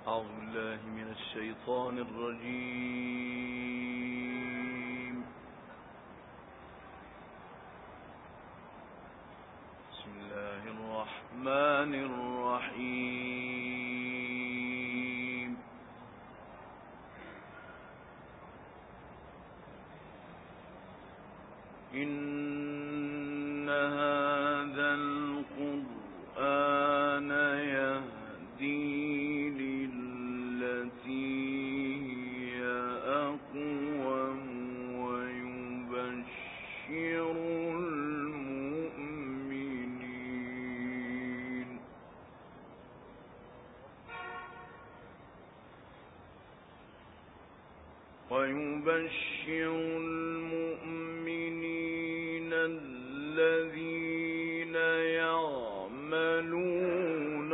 أعوذ بالله من الشيطان الرجيم. بسم الله الرحمن الرحيم. إن هذا القرآن يهدي للتي هي أقوم ويبشر المؤمنين الذين يعملون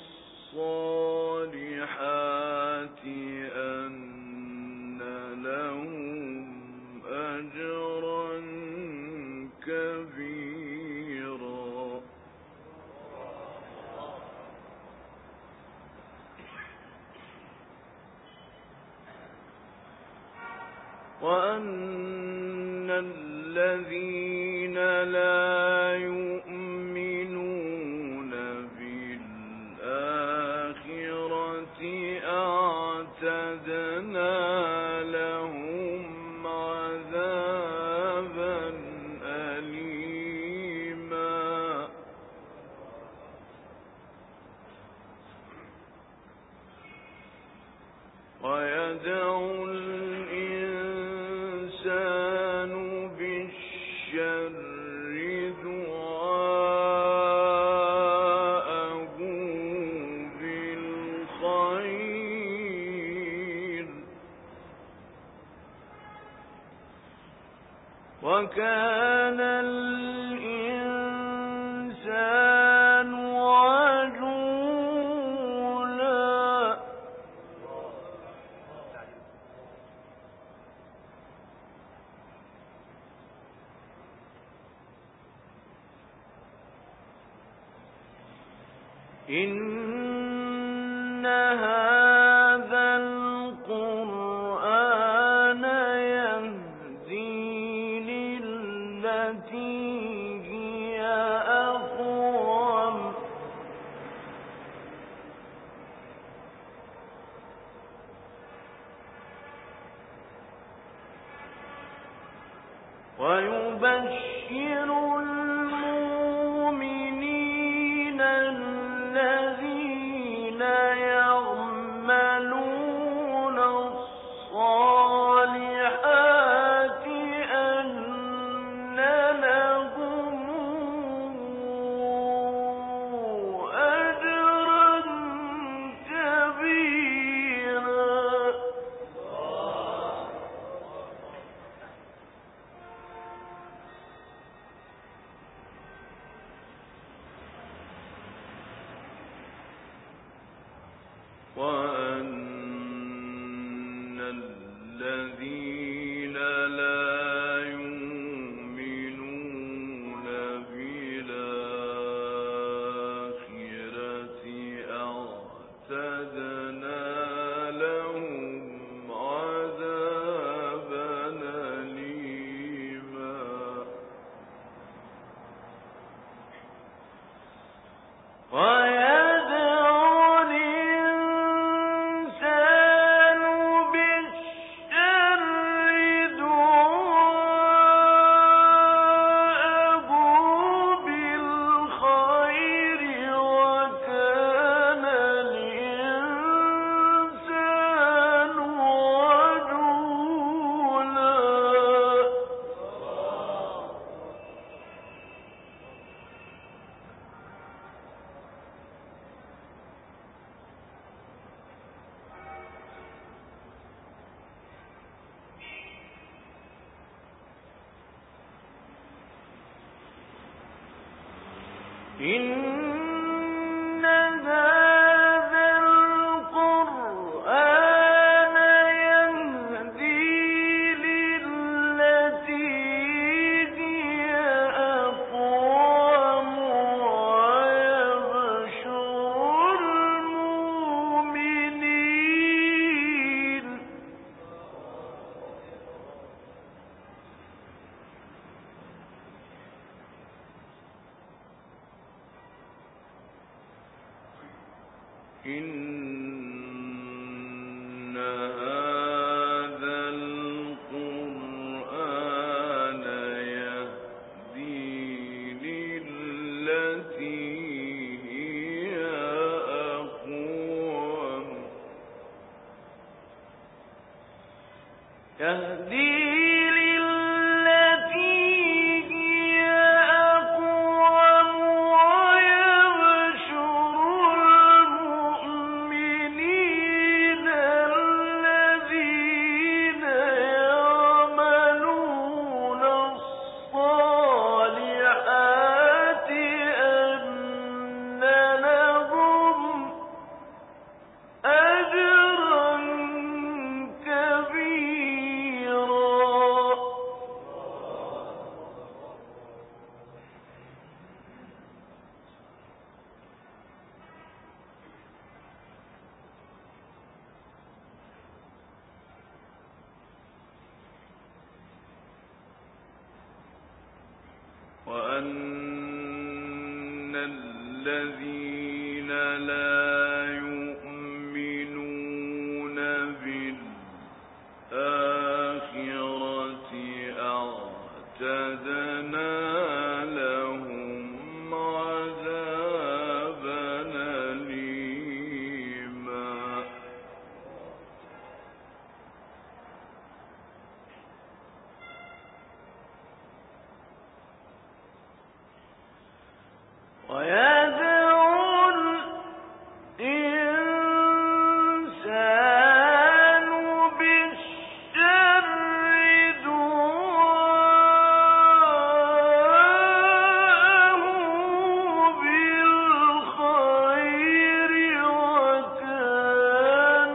الصالحات أن لهم أجرا كبيرا. وأن الذين لا يؤمنون بالآخرة أعتدنا لهم عذابا أليما. ويدعو الإنسان بالشر دعاءه بالخير، وكان الإنسان عجولا. إن هذا القرآن يهدي للتي هي أقوم ويبشر المؤمنين الذين يعملون الصالحات أن لهم أجرا كبيرا. وأن الذين لا يؤمنون بالآخرة أعتدنا لهم عذابا أليما. إن هذا القرآن يهدي للتي هي أقوم ويبشر المؤمنين إِنَّ هَٰذَا الْقُرْآنَ يَهْدِي لِلَّتِي هِيَ أَقْوَمُ وَأَنَّ الَّذِينَ لَا يُؤْمِنُونَ بِالْآخِرَةِ أَعْتَدْنَا لَهُمْ عَذَابًا أَلِيمًا وَيَدْعُو الْإِنسَانُ بِالشَّرِّ دُعَاءَهُ بِالْخَيْرِ وَكَانَ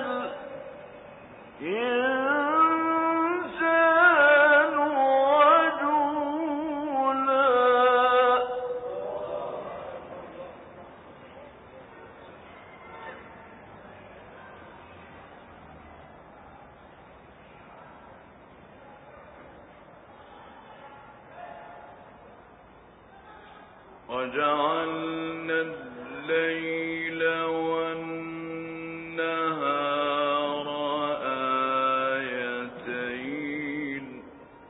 الْإِنسَانُ عَجُولًا وَجَعَلْنَا اللَّيْلَ وَالنَّهَارَ آيَتَيْنِ ۖ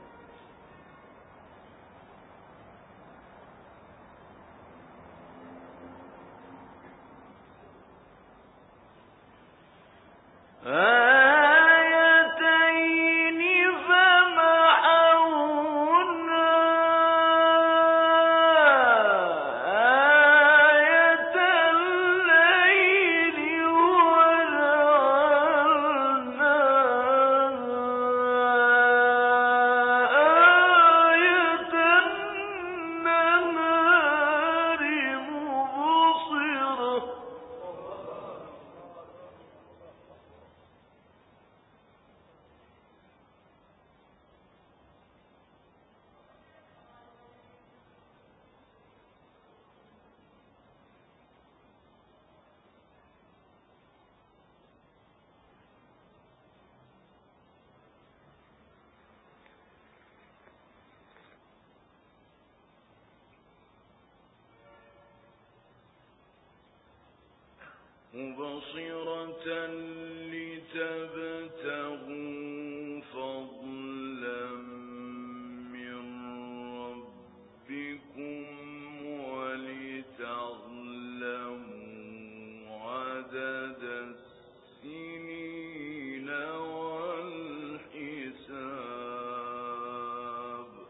فَمَحَوْنَا آيَةَ اللَّيْلِ وَجَعَلْنَا آيَةَ النَّهَارِ مُبْصِرَةً ۚ مُبْصِرَةً لِتَبْتَغُوا فَضْلًا مِّن رَّبِّكُمْ وَلِتَعْلَمُوا عَدَدَ السِّنِينَ وَالْحِسَابَ ۚ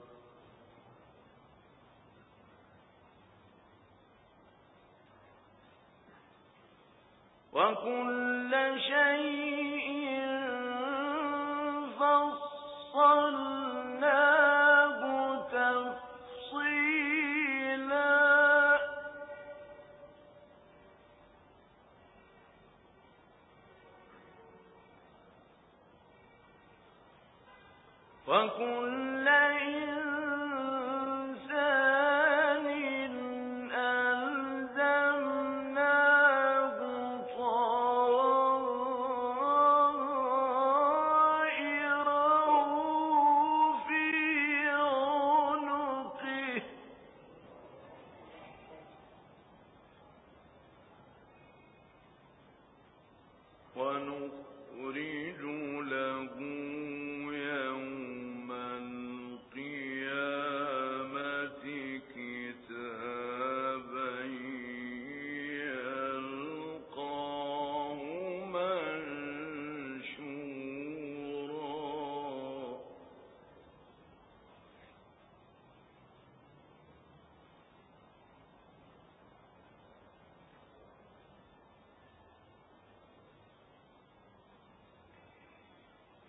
وَكُلَّ شَيْءٍ فَصَّلْنَاهُ تَفْصِيلًا وَكُلَّ إِنسَانٍ أَلْزَمْنَاهُ طَائِرَهُ فِي عُنُقِهِ ۖ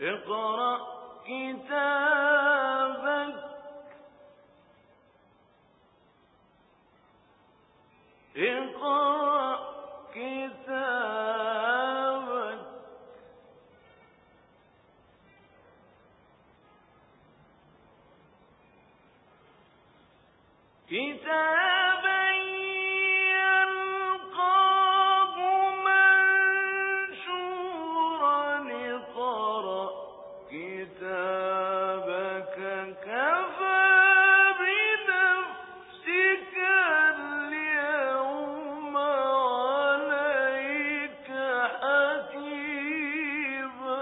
اقرأ كتابك اقرأ كتابك كتابا يلقاه منشورا اقرأ كتابك كفى بنفسك اليوم عليك حسيبا.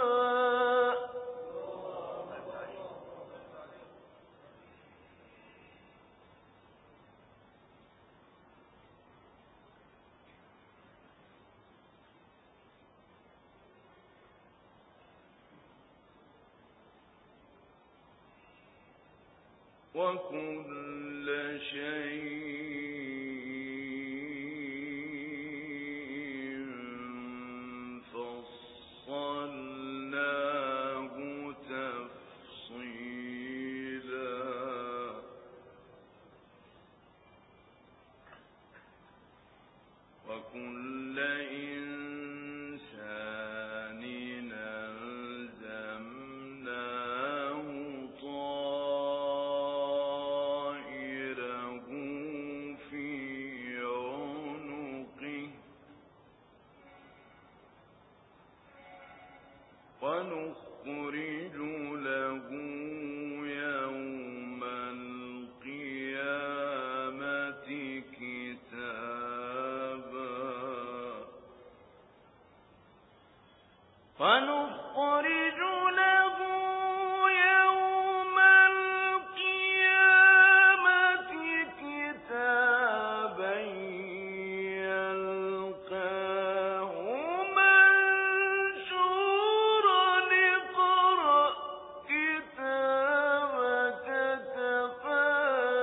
وكل شيء فصلناه تفصيلا. وكل إنسان ألزمناه طائره في عنقه ونخرج له يوم القيامة كتابا ونخرج له يوم القيامة كتابا يلقاه منشورا اقرأ كتابك كفى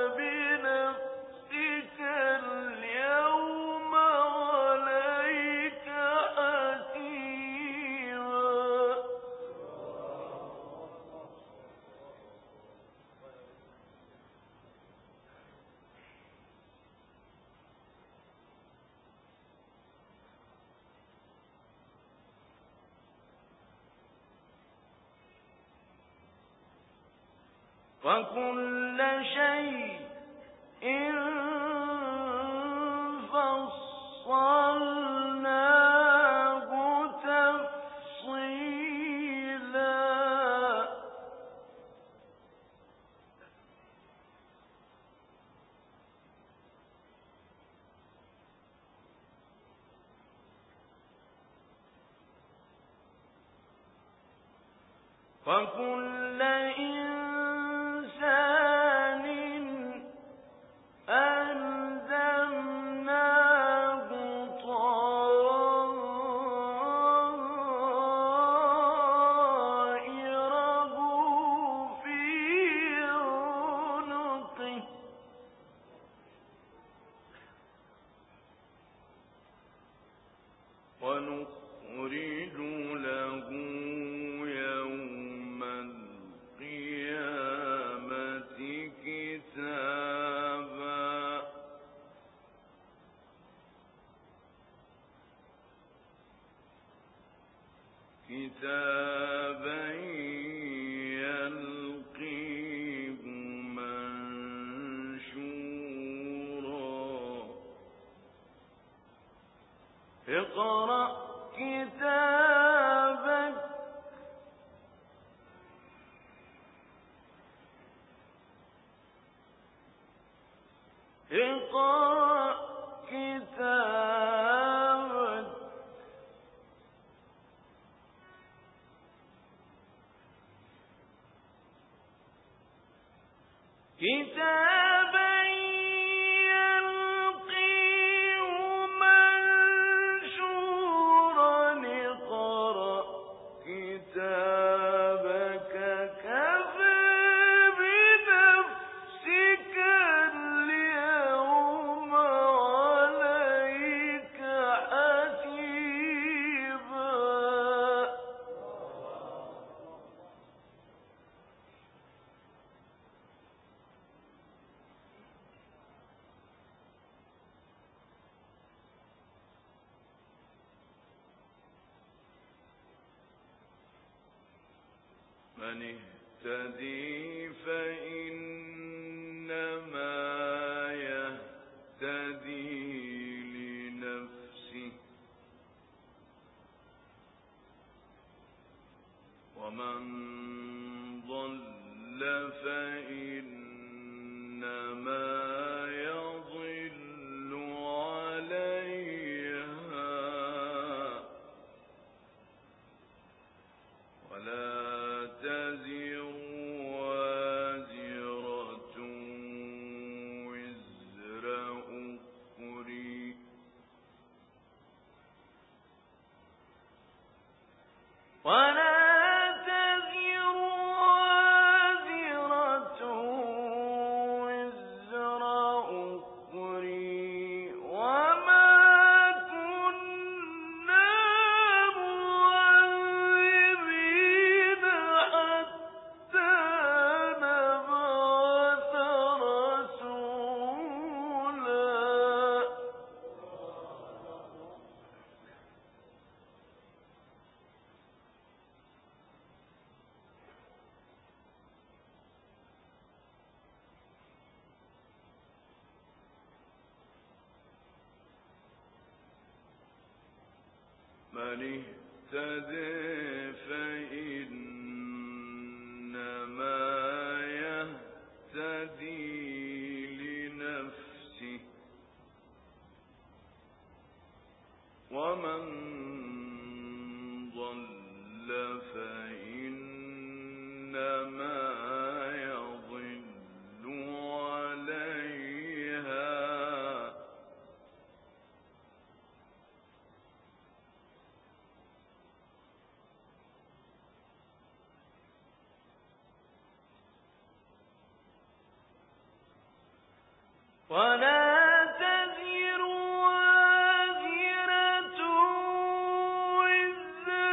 بنفسك اليوم عليك حسيبا. وكل شيء فصلناه تفصيلا. وكل إنسان ألزمناه طائره في عنقه ونخرج له يوم القيامة كتابا يلقيه منشورا اقرأ كتابك اقرأ كتابك كتابا يلقيه منشورا اقرأ كتابك كفى بنفسك اليوم عليك حسيبا. من اهتدي فإنما يهتدي لنفسه ومن ضل فإنما يضل عليها ولا تزر وازرة وزر أخرى من اهتدى فإنما يهتدي لنفسه ومن ضل فإنما يضل عليها ولا تزر وازرة وزر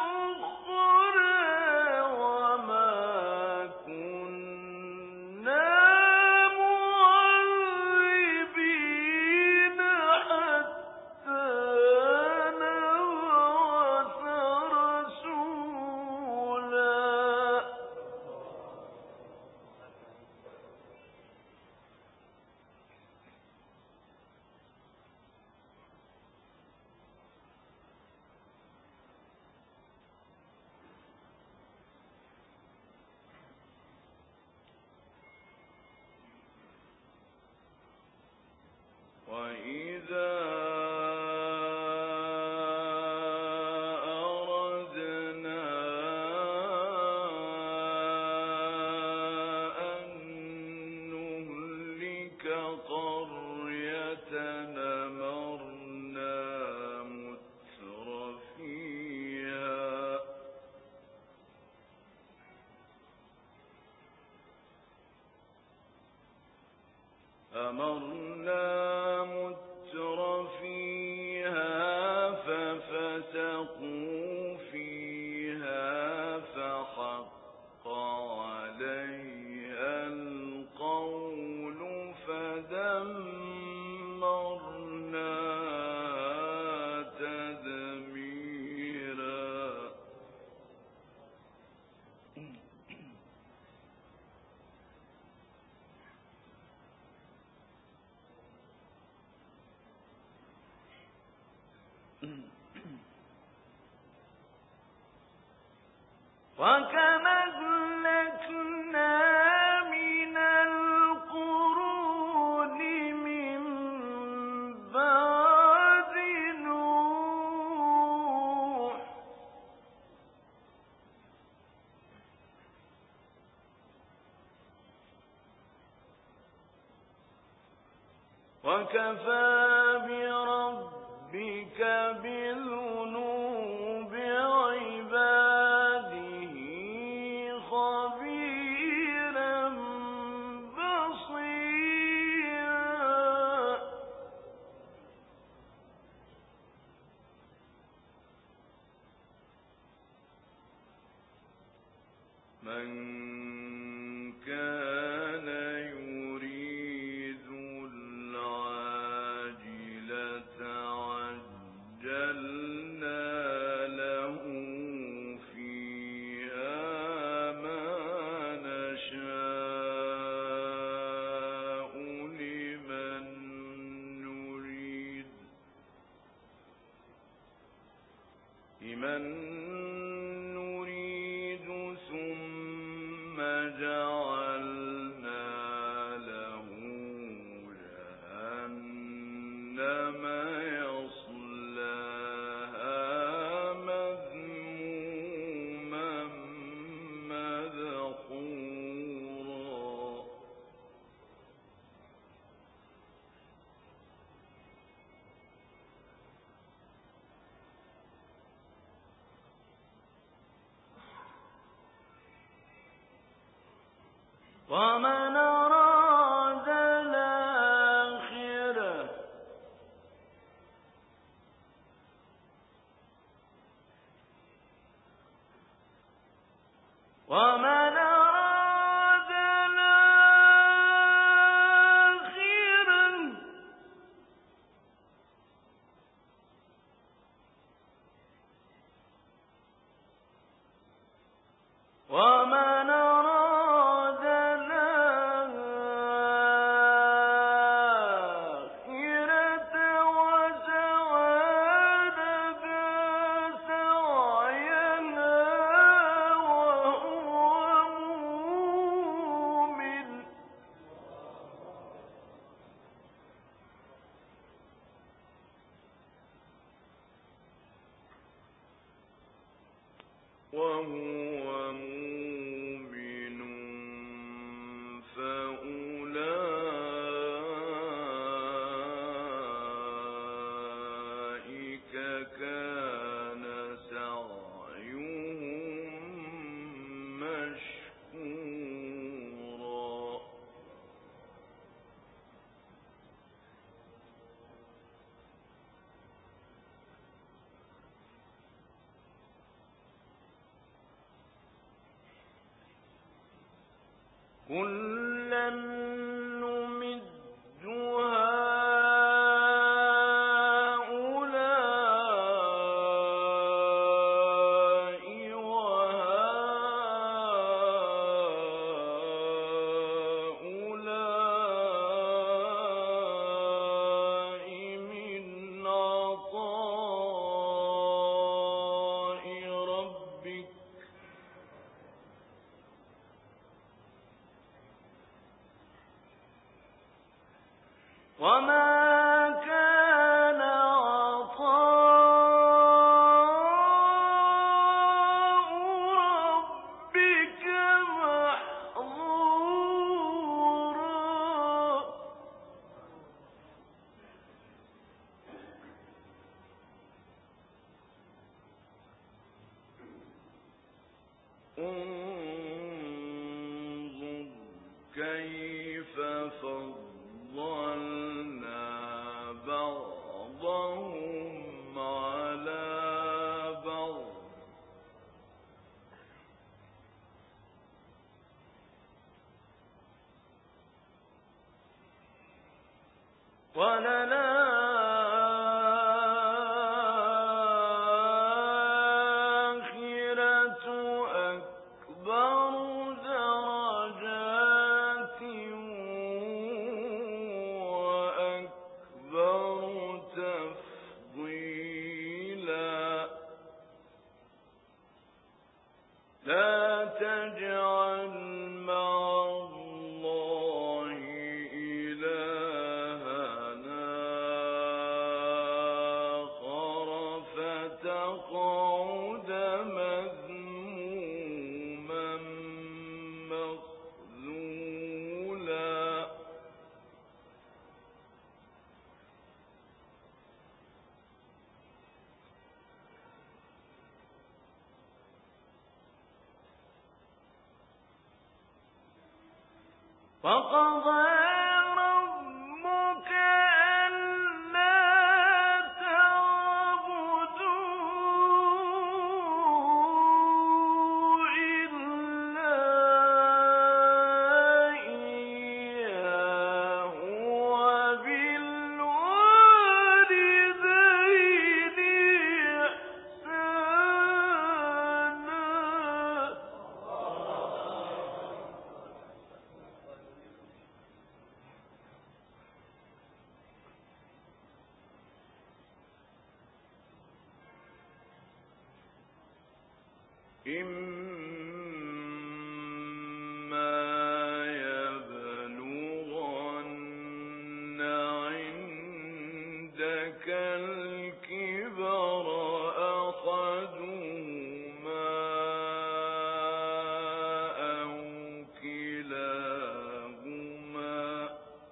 أخرى وما كنا معذبين حتى نبعث رسولا وإذا أردنا أن نهلك قرية أمرنا متر فيها ففسقوا فيها فحق عليها القول فدمرناها تدميرا وكم أهلكنا من القرون من بعد نوح وكفى بربك بذنوب عباده خبيرا بصيرا من كان يريد العاجلة عجلنا له فيها ما لمن نريد ثم جعلنا له جهنم يصلاها مذموما مدحورا ومن أراد الآخرة ومن أراد الآخرة ومن أراد الآخرة وسعى لها سعيها وهو مؤمن فأولئك كان سعيهم مشكورا كلا نمد هؤلاء وهؤلاء من عطاء ربك وما كان عطاء ربك محظورا انظر كيف فضلنا بعضهم على بعض وللآخرة أكبر درجات وأكبر تفضيلا لا تجعل مع الله إلهنا آخر فتقعد مذموما مخذولا وقضى ربك ألا تعبدوا إلا إياه وبالوالدين إحسانا إما يبلغن عندك الكبر أحدهما أو كلاهما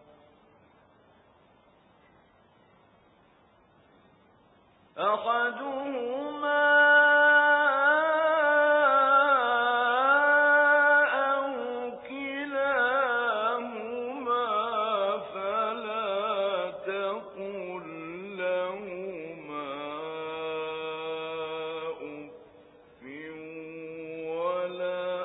فلا تقل لهما أف ولا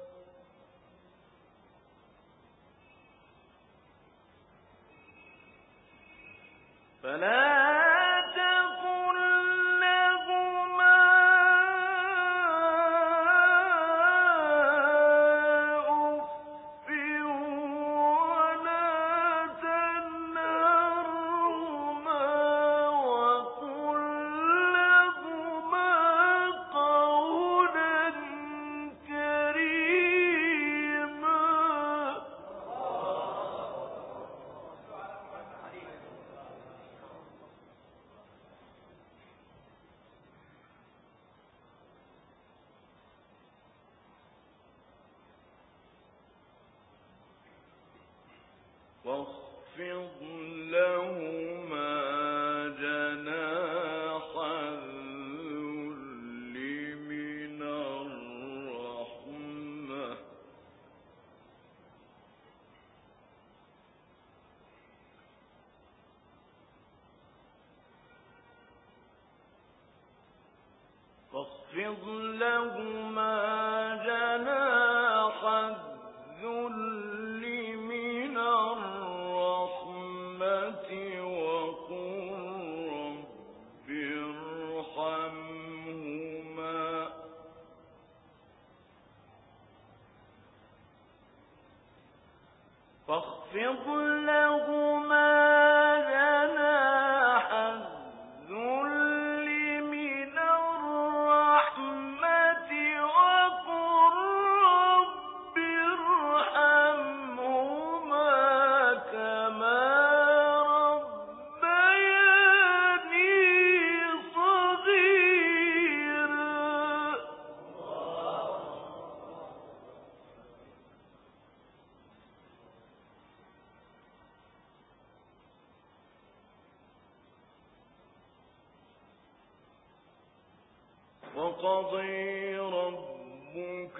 تنهرهما وقل لهما قولا كريما. واخفض لهما جناح الذل من الرحمة واخفض لهما جناح الذل من الرحمة وقل رب ارحمهما واخفض لهما جناح الذل من الرحمة وقل رب ارحمهما كما ربياني صغيرا. وقضي ربك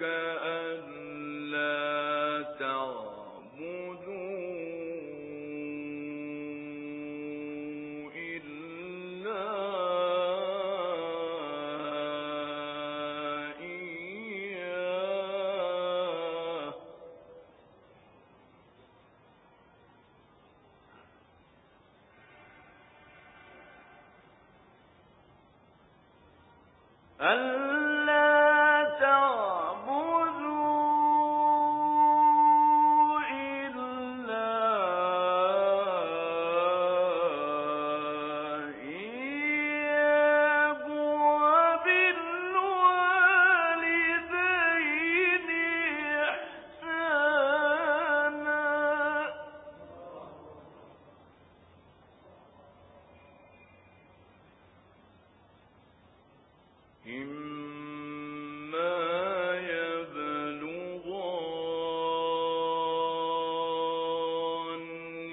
ألا تعبدوا إلا إياه ألا تعبدوا إلا إياه وبالوالدين إحسانا. إما يبلغن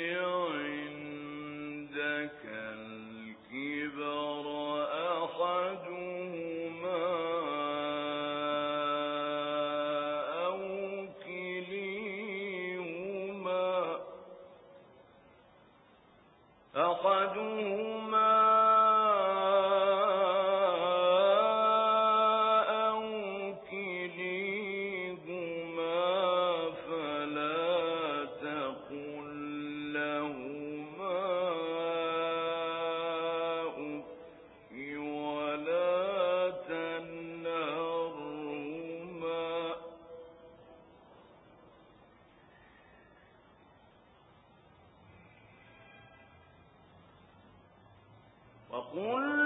عندك الكبر أحدهما أو كليهما فلا تقل لهما أف ولا تنهرهما وقل